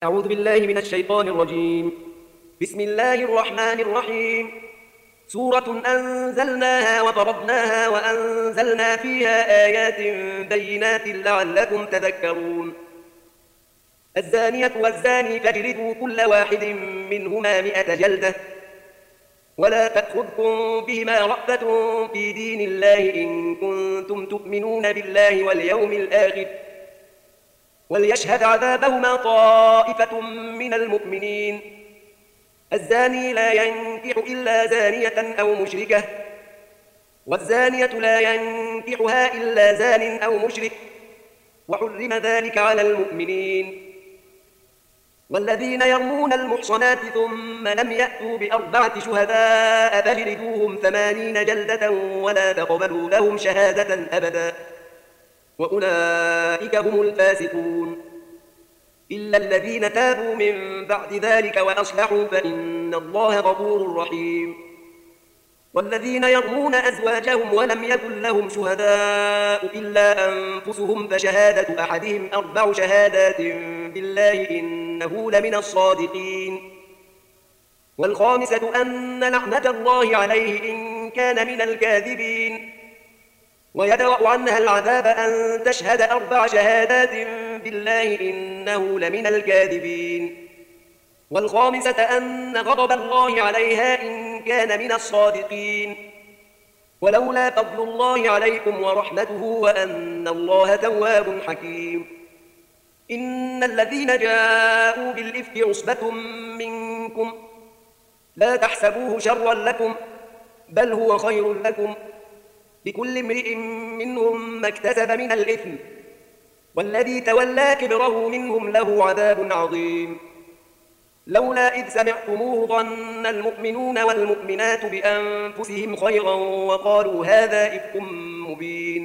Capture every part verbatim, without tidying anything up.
أعوذ بالله من الشيطان الرجيم. بسم الله الرحمن الرحيم. سورة أنزلناها وفرضناها وأنزلنا فيها آيات بينات لعلكم تذكرون. الزانية والزاني فاجلدوا كل واحد منهما مئة جلدة ولا تأخذكم بهما رأفة في دين الله إن كنتم تؤمنون بالله واليوم الآخر وليشهد عذابهما طائفة من المؤمنين. الزاني لا ينكح إلا زانية أو مشركة والزانية لا ينكحها إلا زان أو مشرك وحرم ذلك على المؤمنين. والذين يرمون المحصنات ثم لم يأتوا بأربعة شهداء فاجلدوهم ثمانين جلدة ولا تقبلوا لهم شهادة أبدا وأولئك هم الفاسقون. إلا الذين تابوا من بعد ذلك وأصلحوا فإن الله غفور رحيم. والذين يرمون أزواجهم ولم يكن لهم شهداء إلا أنفسهم فشهادة أحدهم أربع شهادات بالله إنه لمن الصادقين. والخامسة أن لعنة الله عليه إن كان من الكاذبين. ويدرأ عنها العذاب أن تشهد أربع شهادات بالله إنه لمن الكاذبين. والخامسة أن غضب الله عليها إن كان من الصادقين. ولولا فضل الله عليكم ورحمته وأن الله تواب حكيم. إن الذين جاءوا بالإفك عصبة منكم لا تحسبوه شرا لكم بل هو خير لكم لكل امرئ منهم ما اكتسب من الإثم والذي تولى كبره منهم له عذاب عظيم. لولا إذ سمعتموه ظن المؤمنون والمؤمنات بأنفسهم خيرا وقالوا هذا إفك مبين.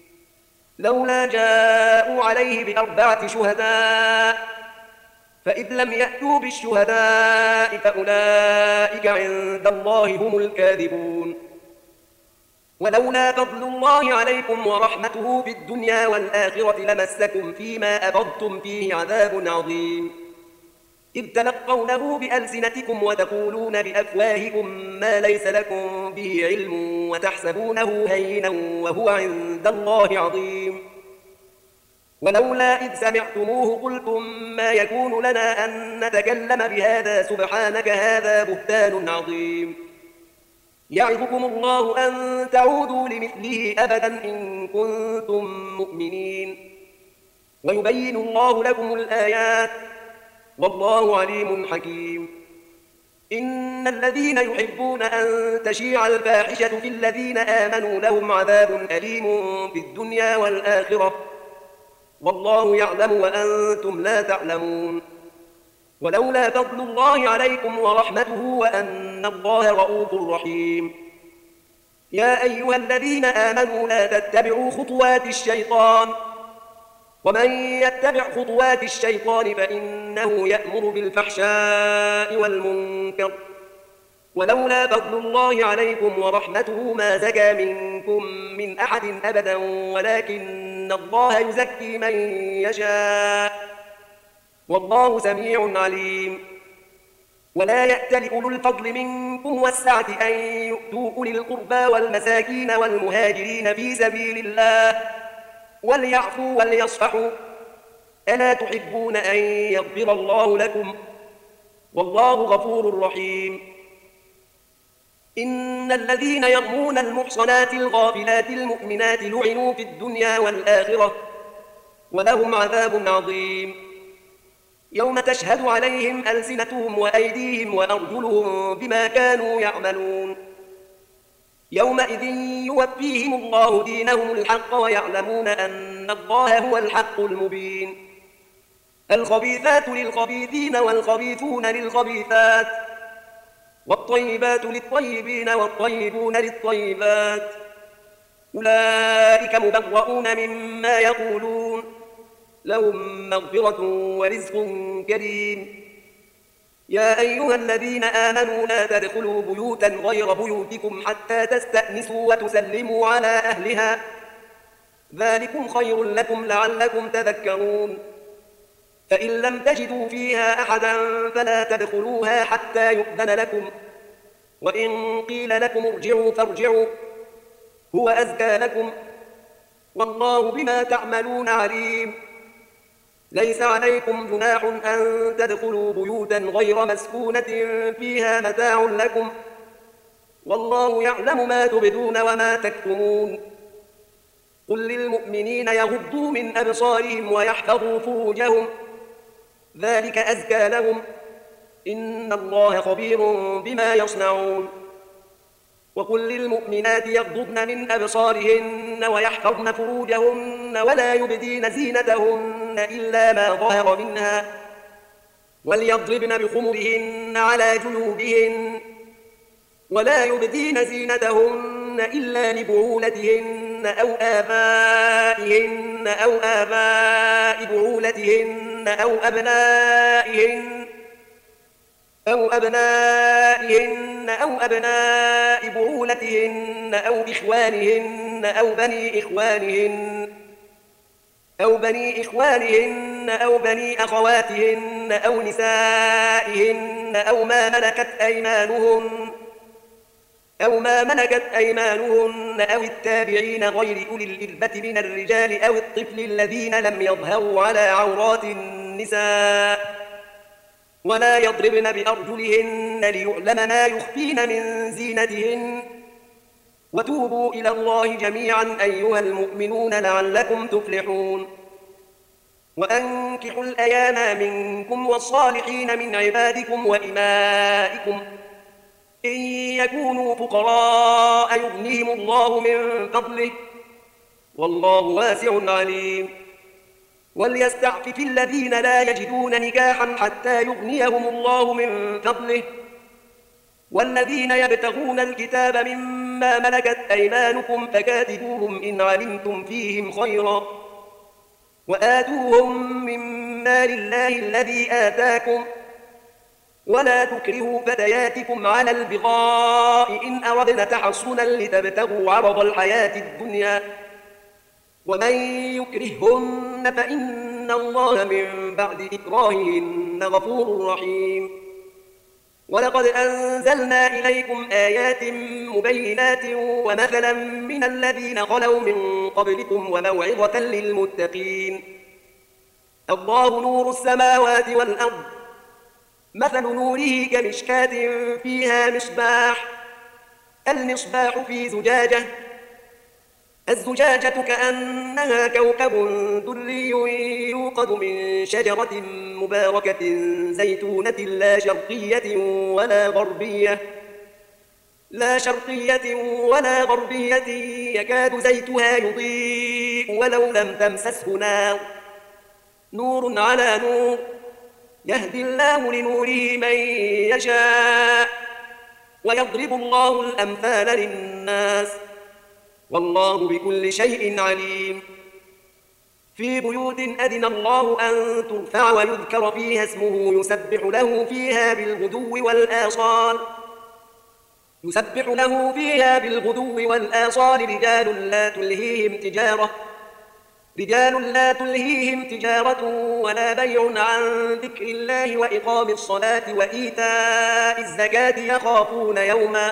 لولا جاءوا عليه بأربعة شهداء فإذ لم يأتوا بالشهداء فأولئك عند الله هم الكاذبون. ولولا فضل الله عليكم ورحمته في الدنيا والآخرة لمسكم فيما أفضتم فيه عذاب عظيم. إذ تلقونه بألسنتكم وتقولون بأفواهكم ما ليس لكم به علم وتحسبونه هينا وهو عند الله عظيم. ولولا إذ سمعتموه قلتم ما يكون لنا أن نتكلم بهذا سبحانك هذا بهتان عظيم. يعظكم الله أن تعودوا لمثله أبدا إن كنتم مؤمنين. ويبين الله لكم الآيات والله عليم حكيم. إن الذين يحبون أن تشيع الفاحشة في الذين آمنوا لهم عذاب أليم في الدنيا والآخرة والله يعلم وأنتم لا تعلمون. ولولا فضل الله عليكم ورحمته وأن الله رؤوف رحيم. يا أيها الذين آمنوا لا تتبعوا خطوات الشيطان ومن يتبع خطوات الشيطان فإنه يأمر بالفحشاء والمنكر ولولا فضل الله عليكم ورحمته ما زكى منكم من أحد أبدا ولكن الله يزكي من يشاء والله سميع عليم. ولا يأتل أولو الفضل منكم والسعة أن يؤتوا أولي القربى والمساكين والمهاجرين في سبيل الله وليعفوا وليصفحوا ألا تحبون أن يغفر الله لكم والله غفور رحيم. إن الذين يرمون المحصنات الغافلات المؤمنات لعنوا في الدنيا والآخرة ولهم عذاب عظيم. يوم تشهد عليهم ألسنتهم وأيديهم وأرجلهم بما كانوا يعملون. يومئذ يوفيهم الله دينهم الحق ويعلمون أن الله هو الحق المبين. الخبيثات للخبيثين والخبيثون للخبيثات والطيبات للطيبين والطيبون للطيبات أولئك مبرؤون مما يقولون لهم مغفرة ورزق كريم. يا أيها الذين آمنوا لا تدخلوا بيوتا غير بيوتكم حتى تستأنسوا وتسلموا على أهلها ذلكم خير لكم لعلكم تذكرون. فإن لم تجدوا فيها أحدا فلا تدخلوها حتى يؤذن لكم، وإن قيل لكم ارجعوا فارجعوا هو أزكى لكم، والله بما تعملون عليم. ليس عليكم جناح أن تدخلوا بيوتا غير مسكونة فيها متاع لكم، والله يعلم ما تبدون وما تكتمون. قل للمؤمنين يغضوا من أبصارهم ويحفظوا فروجهم، ذلك أزكى لهم، إن الله خبير بما يصنعون. وقل للمؤمنات يغضضن من أبصارهن ويحفظن فروجهن ولا يبدين زينتهن إلا ما ظهر منها، وليضربن بخمرهن على جيوبهن، ولا يبدين زينتهن إلا لبعولتهن أو آبائهن أو آباء بعولتهن أو أبنائهن أو أبنائهن أو أبناء بعولتهن أو إخوانهن أو بني إخوانهن أو بني إخوانهن أو بني أخواتهن أو نسائهن أو ما ملكت أيمانهن أو ما ملكت أيمانهن أو التابعين غير أولي الإربة من الرجال أو الطفل الذين لم يظهروا على عورات النساء، ولا يضربن بأرجلهن ليعلم ما يخفين من زينتهن، وتوبوا إلى الله جميعا أيها المؤمنون لعلكم تفلحون. وأنكحوا الأيام منكم والصالحين من عبادكم وإمائكم إن يكونوا فقراء يغنيهم الله من فضله، والله واسع عليم. وليستعفف الذين لا يجدون نكاحا حتى يغنيهم الله من فضله، والذين يبتغون الكتاب مما ملكت أيمانكم فكاتبوهم إن علمتم فيهم خيرا، وآتوهم من مال الله الذي آتاكم، ولا تكرهوا فتياتكم على البغاء إن أردنا تحصنا لتبتغوا عرض الحياة الدنيا، ومن يكرههن فإن الله من بعد إكراههن غفور رحيم. ولقد أنزلنا إليكم آيات مبينات ومثلا من الذين خلوا من قبلكم وموعظة للمتقين. الله نور السماوات والأرض، مثل نوره كمشكاة فيها مصباح، المصباح في زجاجة، الزجاجة كأنها كوكب دري يوقد من شجرة مباركة زيتونة لا شرقية ولا غربية لا شرقية ولا غربية يكاد زيتها يضيء ولو لم تمسسه نار، نور على نور، يهدي الله لنوره من يشاء، ويضرب الله الأمثال للناس، والله بكل شيء عليم. في بيوت أذن الله أن ترفع ويذكر فيها اسمه يسبح له فيها بالغدو والآصال يسبح له فيها بالغدو والآصال رجال لا تلهيهم تجارة رجال لا تلهيهم تجارة ولا بيع عن ذكر الله وإقام الصلاة وإيتاء الزكاة يخافون يوما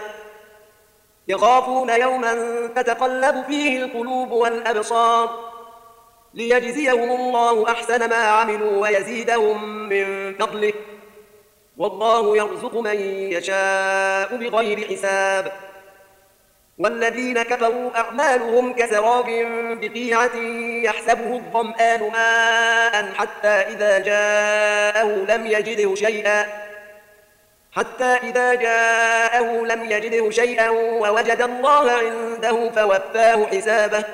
يخافون يوما تتقلب فيه القلوب والأبصار، ليجزيهم الله أحسن ما عملوا ويزيدهم من فضله، والله يرزق من يشاء بغير حساب. والذين كفروا أعمالهم كسراب بقيعة يحسبه الظمآن ماء حتى إذا جاءه لم يجده شيئا حتى إذا جاءه لم يجده شيئا ووجد الله عنده فوفاه حسابه،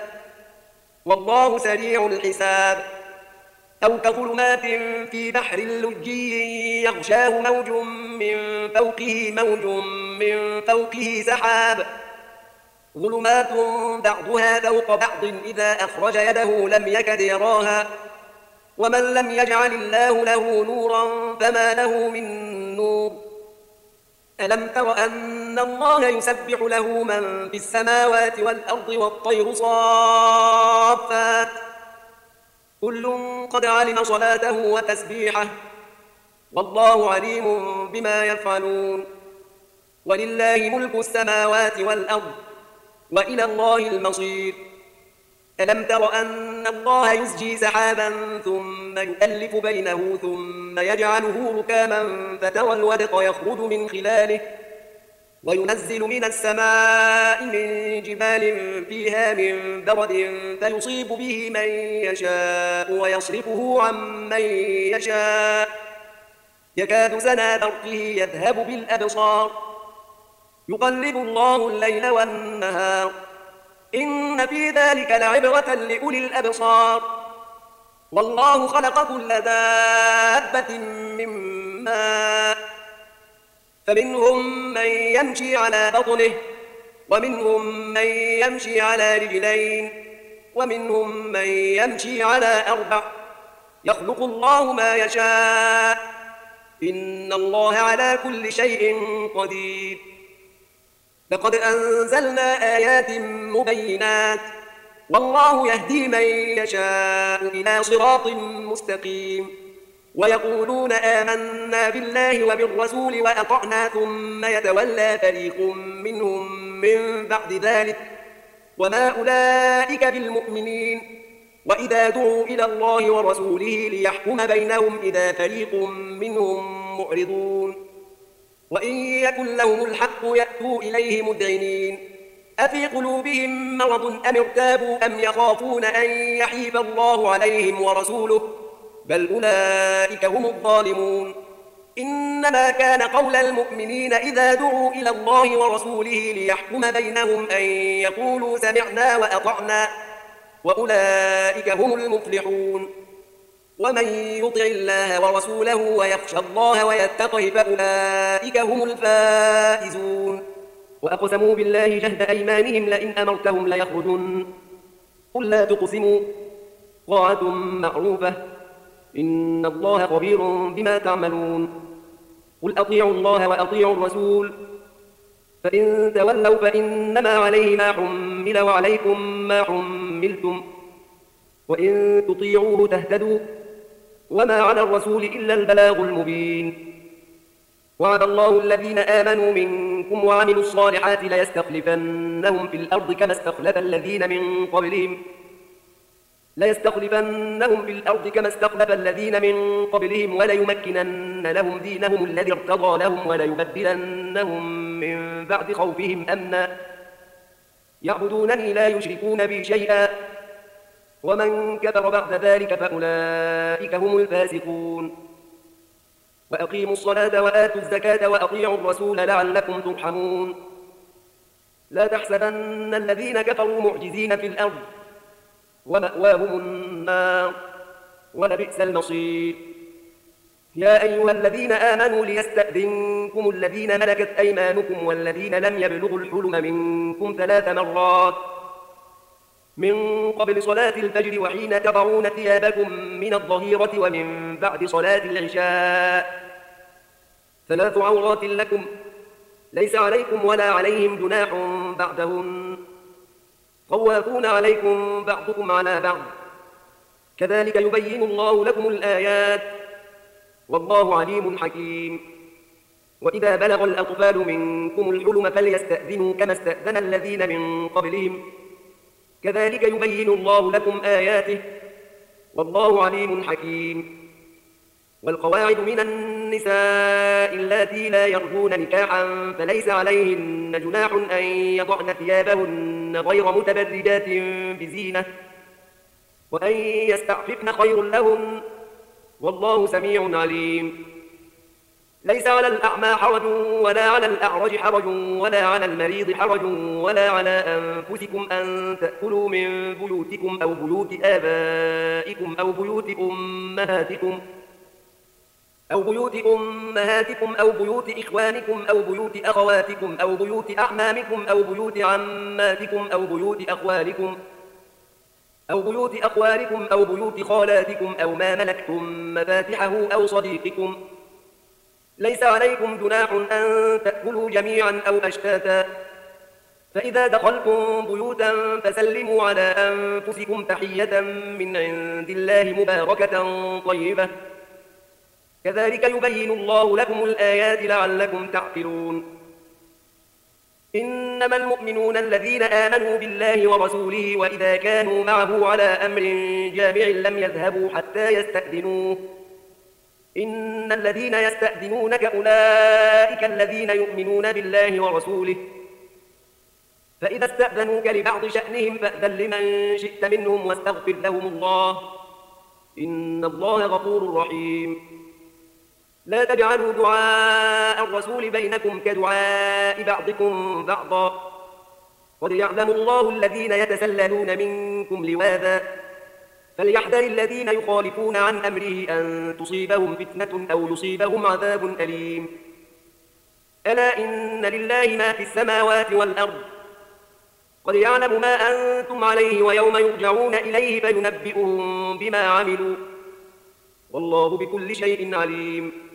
والله سريع الحساب. أو كظلمات في بحر لجي يغشاه موج من فوقه موج من فوقه سحاب، ظلمات بعضها فوق بعض إذا أخرج يده لم يكد يراها، ومن لم يجعل الله له نورا فما له من نور. ألم تر أن الله يسبح له من في السماوات والأرض والطير صافات كل قد علم صلاته وتسبيحه والله عليم بما يفعلون. ولله ملك السماوات والأرض وإلى الله المصير. ألم تر أن الله يزجي سحابا ثم يؤلف بينه ثم يجعله ركاما فترى الودق يخرج من خلاله وينزل من السماء من جبال فيها من برد فيصيب به من يشاء ويصرفه عن من يشاء يكاد سنا برقه يذهب بالأبصار يقلب الله الليل والنهار إن في ذلك لعبرة لأولي الأبصار. والله خلق كل دابة من ماء فمنهم من يمشي على بطنه ومنهم من يمشي على رجلين ومنهم من يمشي على أربع يخلق الله ما يشاء إن الله على كل شيء قدير. لقد أنزلنا آيات مبينات والله يهدي من يشاء إلى صراط مستقيم. ويقولون آمنا بالله وبالرسول وأطعنا ثم يتولى فريق منهم من بعد ذلك وما أولئك بالمؤمنين. وإذا دعوا إلى الله ورسوله ليحكم بينهم إذا فريق منهم معرضون. وإن يكن لهم الحق يأتوا إليه مذعنين أفي قلوبهم مرض أم ارتابوا أم يخافون أن يحيف الله عليهم ورسوله بل أولئك هم الظالمون. إنما كان قول المؤمنين إذا دعوا إلى الله ورسوله ليحكم بينهم أن يقولوا سمعنا وأطعنا وأولئك هم المفلحون. ومن يطع الله ورسوله ويخشى الله ويتقه فأولئك هم الفائزون. وأقسموا بالله جهد أيمانهم لئن أمرتهم ليخرجن قل لا تقسموا طاعة معروفة إن الله خبير بما تعملون. قل أطيعوا الله وأطيعوا الرسول فإن تولوا فإنما عليه ما حمل وعليكم ما حملتم وإن تطيعوه تهتدوا وما على الرسول إلا البلاغ المبين. وعد الله الذين آمنوا منكم وعملوا الصالحات ليستخلفنهم في الأرض كما استخلف الذين من قبلهم ليستخلفنهم في الأرض كما استخلف الذين من قبلهم وليمكنن لهم دينهم الذي ارتضى لهم وليبدلنهم من بعد خوفهم أمنا يعبدونني لا يشركون بي شيئا ومن كفر بعد ذلك فأولئك هم الفاسقون. وأقيموا الصلاة وآتوا الزكاة وأطيعوا الرسول لعلكم ترحمون. لا تحسبن الذين كفروا معجزين في الأرض ومأواهم النار ولبئس المصير. يا أيها الذين آمنوا ليستأذنكم الذين ملكت أيمانكم والذين لم يبلغوا الحلم منكم ثلاث مرات من قبل صلاة الفجر وحين تضعون ثيابكم من الظهيرة ومن بعد صلاة العشاء ثلاث عورات لكم ليس عليكم ولا عليهم جناح بعدهن طوافون عليكم بعضكم على بعض كذلك يبين الله لكم الآيات والله عليم حكيم. وإذا بلغ الأطفال منكم الحلم فليستأذنوا كما استأذن الذين من قبلهم كذلك يبين الله لكم آياته والله عليم حكيم. والقواعد من النساء اللاتي لا يرجون نكاحا فليس عليهن جناح أن يضعن ثيابهن غير متبرجات بزينة وأن يستعففن خير لهن والله سميع عليم. ليس على الأعمى حرج ولا على الأعرج حرج ولا على المريض حرج ولا على أنفسكم أن تأكلوا من بيوتكم أو بيوت آبائكم أو بيوت أمهاتكم أو بيوت أمهاتكم أو بيوت إخوانكم أو بيوت أخواتكم أو بيوت أعمامكم أو بيوت عماتكم أو بيوت أخوالكم أو بيوت أخوالكم أو بيوت خالاتكم أو ما ملكتم مفاتحه أو صديقكم. ليس عليكم جناح أن تأكلوا جميعا أو أشتاتا فإذا دخلتم بيوتا فسلموا على أنفسكم تحية من عند الله مباركة طيبة كذلك يبين الله لكم الآيات لعلكم تعقلون إنما المؤمنون الذين آمنوا بالله ورسوله وإذا كانوا معه على أمر جامع لم يذهبوا حتى يستأذنوه إن الذين يستأذنونك أولئك الذين يؤمنون بالله ورسوله فإذا استأذنوك لبعض شأنهم فأذن لمن شئت منهم واستغفر لهم الله إن الله غفور رحيم لا تجعلوا دعاء الرسول بينكم كدعاء بعضكم بعضا قد يعلم الله الذين يتسللون منكم لواذا فليحذر الذين يخالفون عن أمره أن تصيبهم فتنة أو يصيبهم عذاب أليم ألا إن لله ما في السماوات والأرض قد يعلم ما أنتم عليه ويوم يرجعون إليه فينبئهم بما عملوا والله بكل شيء عليم